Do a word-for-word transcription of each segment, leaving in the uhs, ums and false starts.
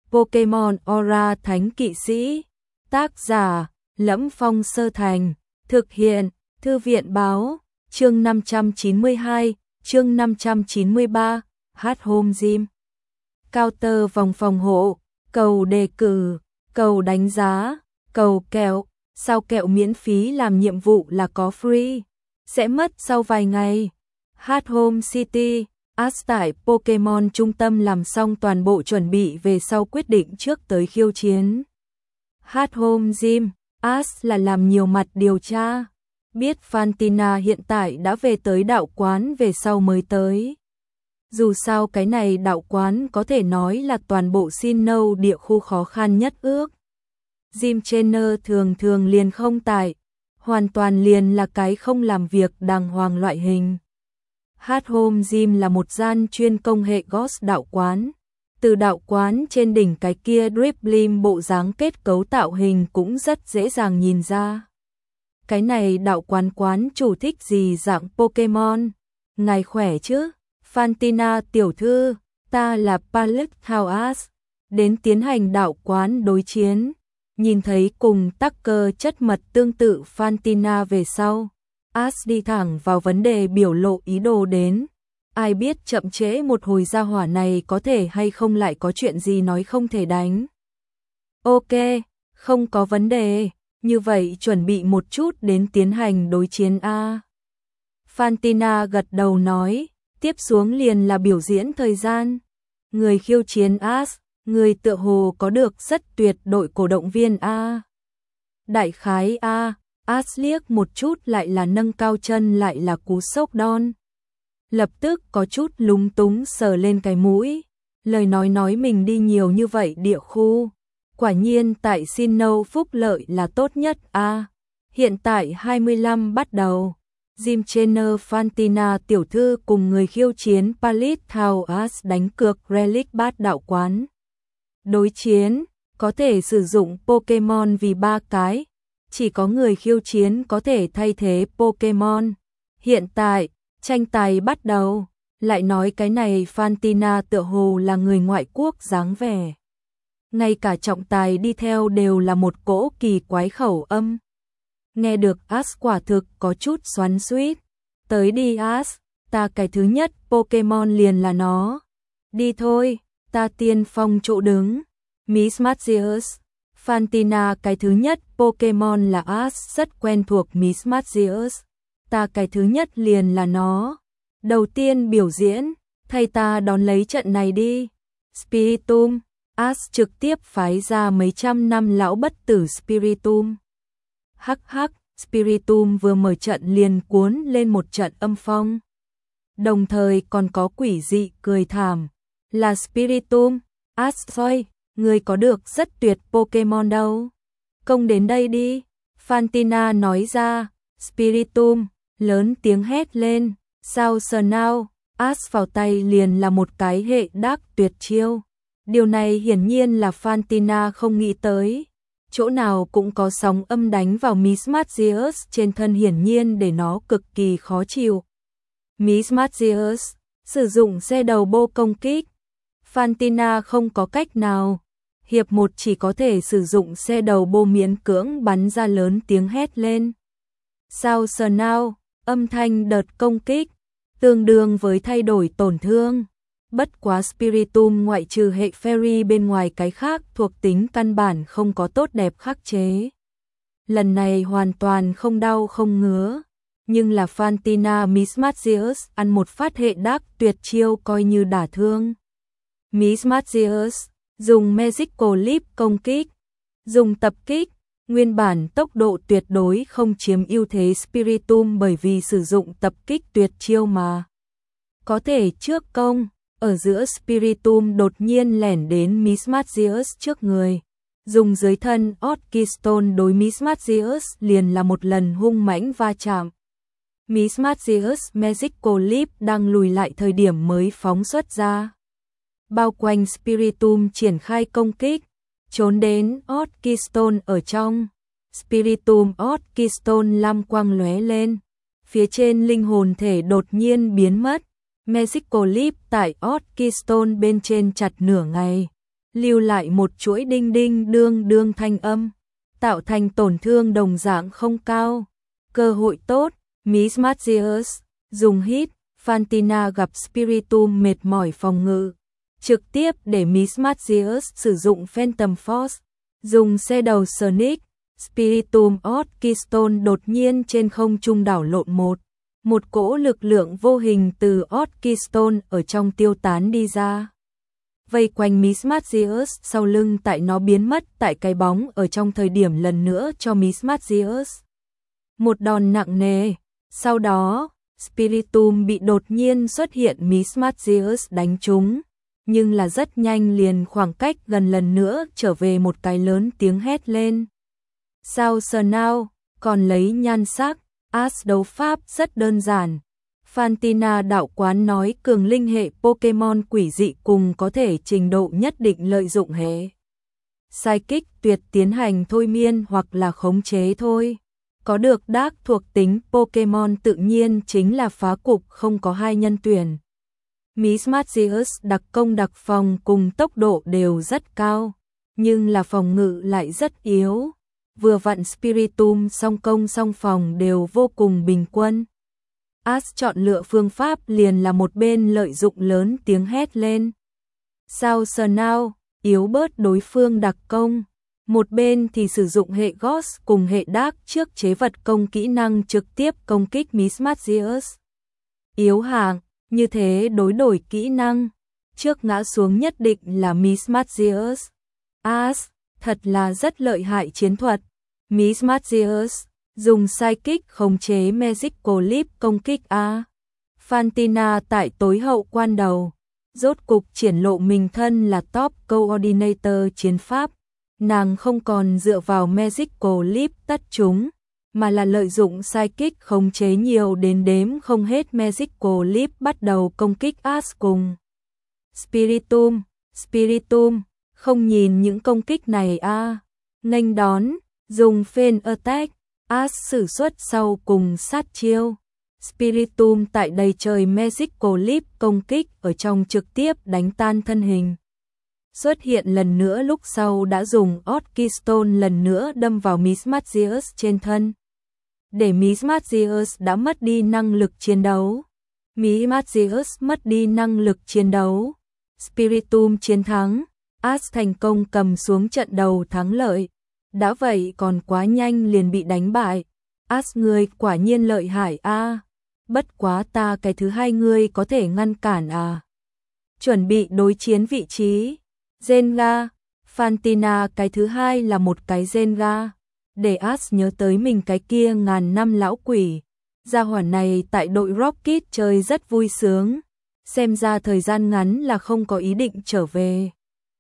Pokemon Aura Thánh Kỵ Sĩ. Tác giả: Lẫm Phong Sơ Thành. Thực hiện: Thư viện Báo. Chương năm trăm chín mươi hai, chương năm trăm chín mươi ba, At Home Gym. Counter vòng phòng hộ, cầu đề cử, cầu đánh giá, cầu kẹo, sao kẹo miễn phí làm nhiệm vụ là có free, sẽ mất sau vài ngày. At Home City, Ash tại Pokemon Trung tâm làm xong toàn bộ chuẩn bị về sau quyết định trước tới khiêu chiến. At Home Gym, Ash là làm nhiều mặt điều tra. Biết Fantina hiện tại đã về tới đạo quán về sau mới tới. Dù sao cái này đạo quán có thể nói là toàn bộ Sinnoh địa khu khó khăn nhất ước. Gym trainer thường thường liền không tại, hoàn toàn liền là cái không làm việc đàng hoàng loại hình. At Home Gym là một gian chuyên công hệ Ghost đạo quán. Từ đạo quán trên đỉnh cái kia dribbling bộ dáng kết cấu tạo hình cũng rất dễ dàng nhìn ra. Cái này đạo quán quán chủ thích gì dạng Pokemon? Ngài khỏe chứ? Fantina tiểu thư, ta là Pallet House, đến tiến hành đạo quán đối chiến. Nhìn thấy cùng Tucker chất mật tương tự Fantina về sau, Ash đi thẳng vào vấn đề biểu lộ ý đồ đến. Ai biết chậm trễ một hồi gia hỏa này có thể hay không lại có chuyện gì nói không thể đánh. Ok, không có vấn đề, như vậy chuẩn bị một chút đến tiến hành đối chiến A. Fantina gật đầu nói, tiếp xuống liền là biểu diễn thời gian. Người khiêu chiến Ash, người tựa hồ có được rất tuyệt đội cổ động viên A. Đại khái A, Ash liếc một chút lại là nâng cao chân lại là cú sốc đon. Lập tức có chút lúng túng sờ lên cái mũi, lời nói nói mình đi nhiều như vậy địa khu. Quả nhiên tại Sinnoh phúc lợi là tốt nhất a. Hiện tại hai mươi lăm bắt đầu. Gym trainer Fantina tiểu thư cùng người khiêu chiến Pallet House đánh cược Relic bát đạo quán. Đối chiến, có thể sử dụng Pokemon vì ba cái. Chỉ có người khiêu chiến có thể thay thế Pokemon. Hiện tại, tranh tài bắt đầu. Lại nói cái này Fantina tựa hồ là người ngoại quốc dáng vẻ. Ngay cả trọng tài đi theo đều là một cỗ kỳ quái khẩu âm. Nghe được Ash quả thực có chút xoắn xuýt. Tới đi Ash, ta cái thứ nhất Pokemon liền là nó. Đi thôi, ta tiên phong chỗ đứng. Miss Magius. Fantina cái thứ nhất Pokemon là Ash rất quen thuộc Miss Magius. Ta cái thứ nhất liền là nó. Đầu tiên biểu diễn, thay ta đón lấy trận này đi. Spiritomb. Ash trực tiếp phái ra mấy trăm năm lão bất tử Spiritomb. Hắc hắc, Spiritomb vừa mở trận liền cuốn lên một trận âm phong. Đồng thời còn có quỷ dị cười thảm. Là Spiritomb, Ash thôi, người có được rất tuyệt Pokemon đâu. Công đến đây đi, Fantina nói ra. Spiritomb lớn tiếng hét lên. Sao sờ nào, Ash vào tay liền là một cái hệ đắc tuyệt chiêu. Điều này hiển nhiên là Fantina không nghĩ tới. Chỗ nào cũng có sóng âm đánh vào Miss Magius trên thân hiển nhiên để nó cực kỳ khó chịu. Miss Magius sử dụng xe đầu bô công kích. Fantina không có cách nào. Hiệp một chỉ có thể sử dụng xe đầu bô miễn cưỡng bắn ra lớn tiếng hét lên. Sao sờ nào, âm thanh đợt công kích, tương đương với thay đổi tổn thương. Bất quá Spiritomb ngoại trừ hệ Fairy bên ngoài cái khác thuộc tính căn bản không có tốt đẹp khắc chế. Lần này hoàn toàn không đau không ngứa, nhưng là Fantina Miss Magius ăn một phát hệ đắc tuyệt chiêu coi như đả thương. Miss Magius dùng Magical Leap công kích, dùng tập kích, nguyên bản tốc độ tuyệt đối không chiếm ưu thế Spiritomb bởi vì sử dụng tập kích tuyệt chiêu mà. Có thể trước công. Ở giữa Spiritomb đột nhiên lẻn đến Miss Magius trước người. Dùng dưới thân Orchistone đối Miss Magius liền là một lần hung mãnh va chạm. Miss Magius Magical Leap đang lùi lại thời điểm mới phóng xuất ra. Bao quanh Spiritomb triển khai công kích. Trốn đến Orchistone ở trong. Spiritomb Orchistone lam quang lóe lên. Phía trên linh hồn thể đột nhiên biến mất. Magical Leap tại Orchistone bên trên chặt nửa ngày. lưu lại một chuỗi đinh đinh đương đương thanh âm, tạo thành tổn thương đồng dạng không cao. Cơ hội tốt, Miss Magius dùng hit, Fantina gặp Spiritomb mệt mỏi phòng ngự, trực tiếp để Miss Magius sử dụng Phantom Force, dùng xe đầu Sonic, Spiritomb Orchestron đột nhiên trên không trung đảo lộn một. Một cỗ lực lượng vô hình từ Orchestron ở trong tiêu tán đi ra. Vây quanh Miss Magius sau lưng tại nó biến mất tại cái bóng ở trong thời điểm lần nữa cho Miss Magius. Một đòn nặng nề, sau đó, Spiritomb bị đột nhiên xuất hiện Miss Magius đánh trúng, nhưng là rất nhanh liền khoảng cách gần lần nữa trở về một cái lớn tiếng hét lên. Sao sờ nào, còn lấy nhan sắc, As đấu pháp rất đơn giản. Fantina đạo quán nói cường linh hệ Pokemon quỷ dị cùng có thể trình độ nhất định lợi dụng hệ Psychic tuyệt tiến hành thôi miên hoặc là khống chế thôi. Có được đác thuộc tính Pokemon tự nhiên chính là phá cục không có hai nhân tuyển. Miss Magius đặc công đặc phòng cùng tốc độ đều rất cao, nhưng là phòng ngự lại rất yếu. Vừa vặn Spiritomb song công song phòng đều vô cùng bình quân. As chọn lựa phương pháp liền là một bên lợi dụng lớn tiếng hét lên. Sao sờ nào, yếu bớt đối phương đặc công. Một bên thì sử dụng hệ Ghost cùng hệ Dark trước chế vật công kỹ năng trực tiếp công kích Miss Magius. Yếu hạng, như thế đối đổi kỹ năng. Trước ngã xuống nhất định là Miss Magius. As, thật là rất lợi hại chiến thuật. Miss Magius dùng Psychic khống chế Magical Leap công kích A. Fantina tại tối hậu quan đầu, rốt cục triển lộ mình thân là top coordinator chiến pháp. Nàng không còn dựa vào Magical Leap tất chúng, mà là lợi dụng Psychic khống chế nhiều đến đếm không hết Magical Leap bắt đầu công kích As cùng Spiritomb. Spiritomb không nhìn những công kích này a, nghênh đón, dùng Fan Attack, As sử xuất sau cùng sát chiêu. Spiritomb tại đầy trời Magical Leap công kích ở trong trực tiếp đánh tan thân hình. Xuất hiện lần nữa lúc sau đã dùng Orchestron lần nữa đâm vào Miss Magius trên thân. Để Miss Magius đã mất đi năng lực chiến đấu. Miss Magius mất đi năng lực chiến đấu. Spiritomb chiến thắng. As thành công cầm xuống trận đầu thắng lợi. Đã vậy còn quá nhanh liền bị đánh bại. As người quả nhiên lợi hại a. À. Bất quá ta cái thứ hai ngươi có thể ngăn cản à. Chuẩn bị đối chiến vị trí. Zenga, Fantina cái thứ hai là một cái Zenga. Để As nhớ tới mình cái kia ngàn năm lão quỷ. Gia hỏa này tại đội Rocket chơi rất vui sướng. Xem ra thời gian ngắn là không có ý định trở về.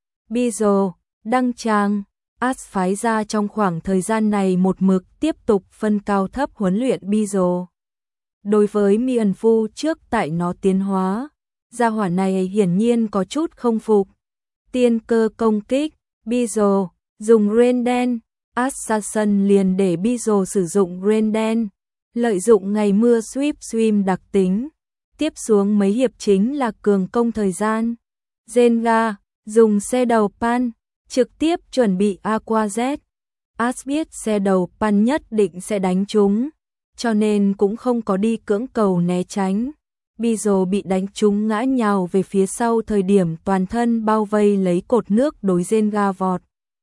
Bizo, đăng tràng. As phái ra trong khoảng thời gian này một mực tiếp tục phân cao thấp huấn luyện Bizo. Đối với Mian Phu trước tại nó tiến hóa, gia hỏa này hiển nhiên có chút không phục. Tiên cơ công kích, Bizo, dùng Rain Dance, Assassin liền để Bizo sử dụng Rain Dance, lợi dụng ngày mưa Sweep Swim đặc tính. Tiếp xuống mấy hiệp chính là cường công thời gian. Zenga, dùng xe đầu Pan, trực tiếp chuẩn bị Aqua Z. As biết xe đầu Pan nhất định sẽ đánh trúng, cho nên cũng không có đi cưỡng cầu né tránh. Bizo bị đánh trúng ngã nhào về phía sau thời điểm toàn thân bao vây lấy cột nước đối Zenga vọt.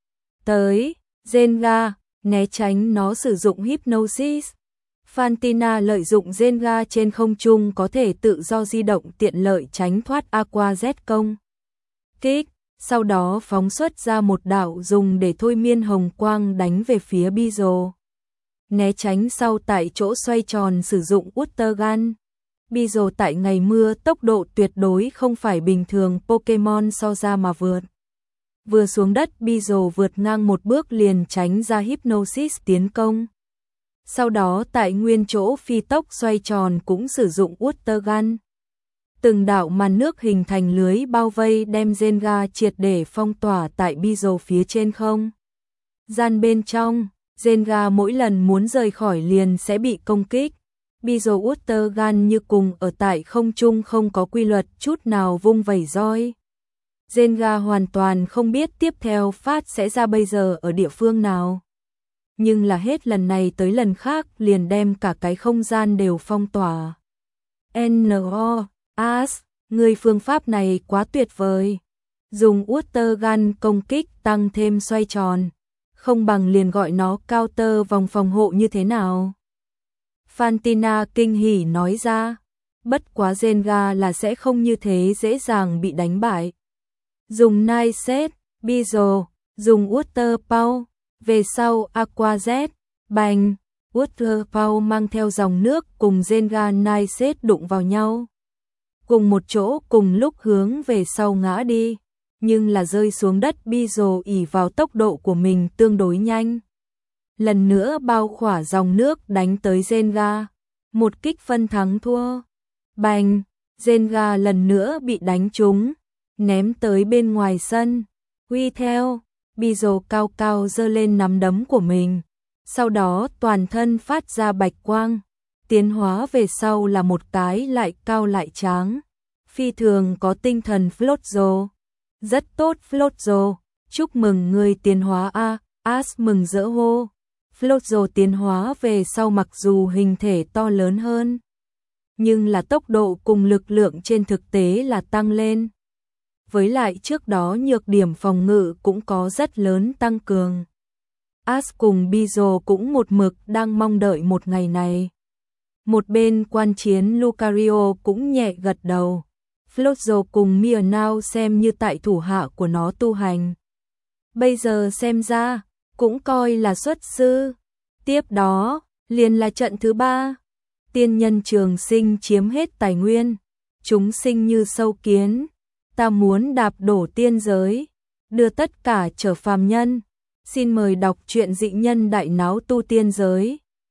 Tới, Zenga, né tránh nó sử dụng Hypnosis. Fantina lợi dụng Zenga trên không trung có thể tự do di động tiện lợi tránh thoát Aqua Z công kích, sau đó phóng xuất ra một đạo dùng để thôi miên hồng quang đánh về phía Bizo. Né tránh sau tại chỗ xoay tròn sử dụng Water Gun. Bizo tại ngày mưa tốc độ tuyệt đối không phải bình thường Pokemon so ra mà vượt. Vừa xuống đất Bizo vượt ngang một bước liền tránh ra Hypnosis tiến công. Sau đó tại nguyên chỗ phi tốc xoay tròn cũng sử dụng Water Gun. Từng đạo màn nước hình thành lưới bao vây đem Zenga triệt để phong tỏa tại Bizo phía trên không gian bên trong. Zenga mỗi lần muốn rời khỏi liền sẽ bị công kích. Bizo Water Gun như cùng ở tại không trung không có quy luật chút nào vung vẩy roi. Zenga hoàn toàn không biết tiếp theo phát sẽ ra bây giờ ở địa phương nào. Nhưng là hết lần này tới lần khác liền đem cả cái không gian đều phong tỏa. en o, As, người phương pháp này quá tuyệt vời. Dùng Water Gun công kích tăng thêm xoay tròn. Không bằng liền gọi nó counter vòng phòng hộ như thế nào. Fantina kinh hỉ nói ra. Bất quá Zenga là sẽ không như thế dễ dàng bị đánh bại. Dùng Night Set, Beazle, dùng Water Power, về sau Aqua Jet, bành, Water Power mang theo dòng nước cùng Zenga Night Set đụng vào nhau. Cùng một chỗ cùng lúc hướng về sau ngã đi, nhưng là rơi xuống đất Beazle ỷ vào tốc độ của mình tương đối nhanh. Lần nữa bao khỏa dòng nước đánh tới Zenga, một kích phân thắng thua. Bành, Zenga lần nữa bị đánh trúng, ném tới bên ngoài sân. Huy theo, Beazle cao cao giơ lên nắm đấm của mình, sau đó toàn thân phát ra bạch quang, tiến hóa về sau là một cái lại cao lại tráng. Phi thường có tinh thần Floatzo. Rất tốt Floatzo, chúc mừng người tiến hóa a, As mừng rỡ hô. Floatzo tiến hóa về sau mặc dù hình thể to lớn hơn, nhưng là tốc độ cùng lực lượng trên thực tế là tăng lên. Với lại trước đó nhược điểm phòng ngự cũng có rất lớn tăng cường. As cùng Beazle cũng một mực đang mong đợi một ngày này. Một bên quan chiến Lucario cũng nhẹ gật đầu. Floatzo cùng Meowth xem như tại thủ hạ của nó tu hành. Bây giờ xem ra, cũng coi là xuất sư. Tiếp đó, liền là trận thứ ba. Tiên nhân trường sinh chiếm hết tài nguyên. Chúng sinh như sâu kiến. Ta muốn đạp đổ tiên giới. Đưa tất cả trở phàm nhân. Xin mời đọc truyện dị nhân đại náo tu tiên giới.